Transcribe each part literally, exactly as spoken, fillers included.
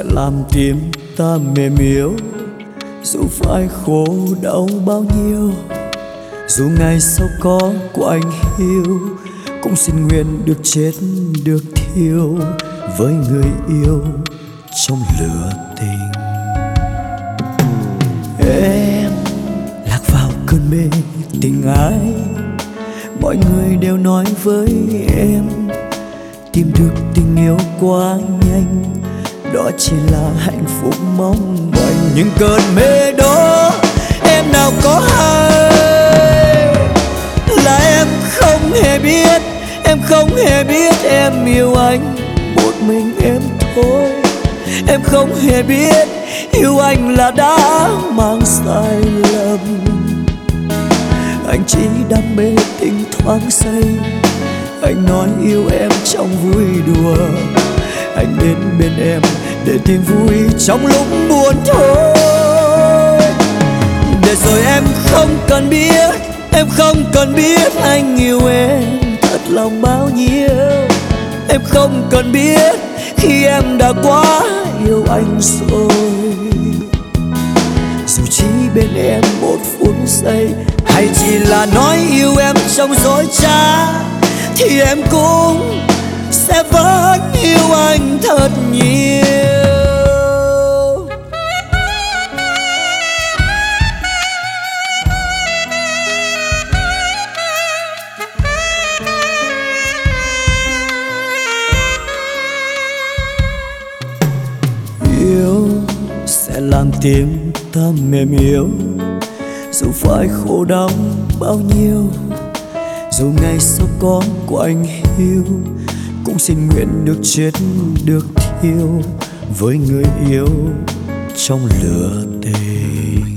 làm tim ta mềm yếu. Dù phải khổ đau bao nhiêu, dù ngày sau có quạnh hiu, cũng xin nguyện được chết được thiêu với người yêu trong lửa tình. Em lạc vào cơn mê tình ái, mọi người đều nói với em tìm được tình yêu quá nhanh, đó chỉ là hạnh phúc mong manh. Nhưng cơn mê đó em nào có hay, là em không hề biết, em không hề biết em yêu anh một mình em thôi. Em không hề biết yêu anh là đã mang sai lầm. Anh chỉ đam mê tình thoáng say, anh nói yêu em trong vui đùa. Anh đến bên em để tìm vui trong lúc buồn thôi. Để rồi em không cần biết, em không cần biết anh yêu em thật lòng bao nhiêu. Em không cần biết khi em đã quá yêu anh rồi. Dù chỉ bên em một phút giây, hay chỉ là nói yêu em trong dối trá, thì em cũng sẽ vẫn yêu anh thật nhiều. Yêu sẽ làm tim ta mềm yếu, dù phải khổ đau bao nhiêu, dù ngày sau có quạnh hiu, cũng xin nguyện được chết được thiêu với người yêu trong lửa tình.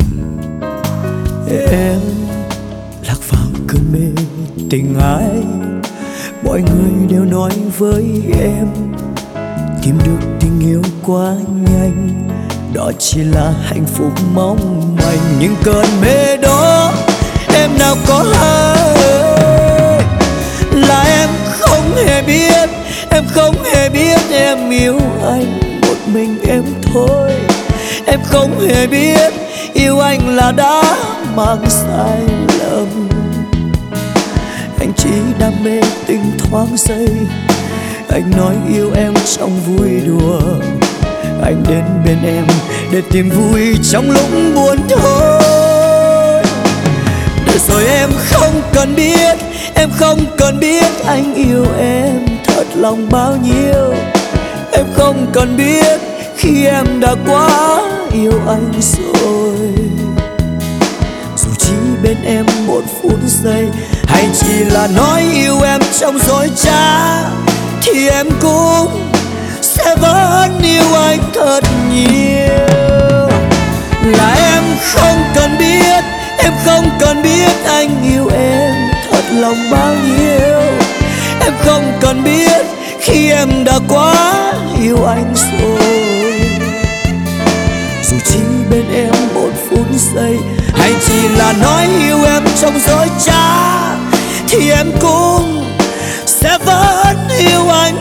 Em lạc vào cơn mê tình ái, mọi người đều nói với em tìm được tình yêu quá nhanh, đó chỉ là hạnh phúc mong manh. Nhưng cơn mê đó em nào có hay, là em không hề biết, em không hề biết em yêu anh một mình em thôi. Em không hề biết yêu anh là đã mang sai lầm. Anh chỉ đam mê tình thoáng giây, anh nói yêu em trong vui đùa. Anh đến bên em để tìm vui trong lúc buồn thôi. Để rồi em không cần biết, em không cần biết anh yêu em thật lòng bao nhiêu. Em không cần biết khi em đã quá yêu anh rồi. Dù chỉ bên em một phút giây, hay chỉ là nói yêu em trong dối trá, thì em cũng sẽ vẫn yêu anh thật nhiều. Là em không cần biết, em không cần biết anh yêu em thật lòng bao nhiêu. Em không cần biết khi em đã quá yêu anh rồi. Dù chỉ bên em một phút giây, hay chỉ là nói yêu em trong dối trá, thì em cũng sẽ vẫn yêu anh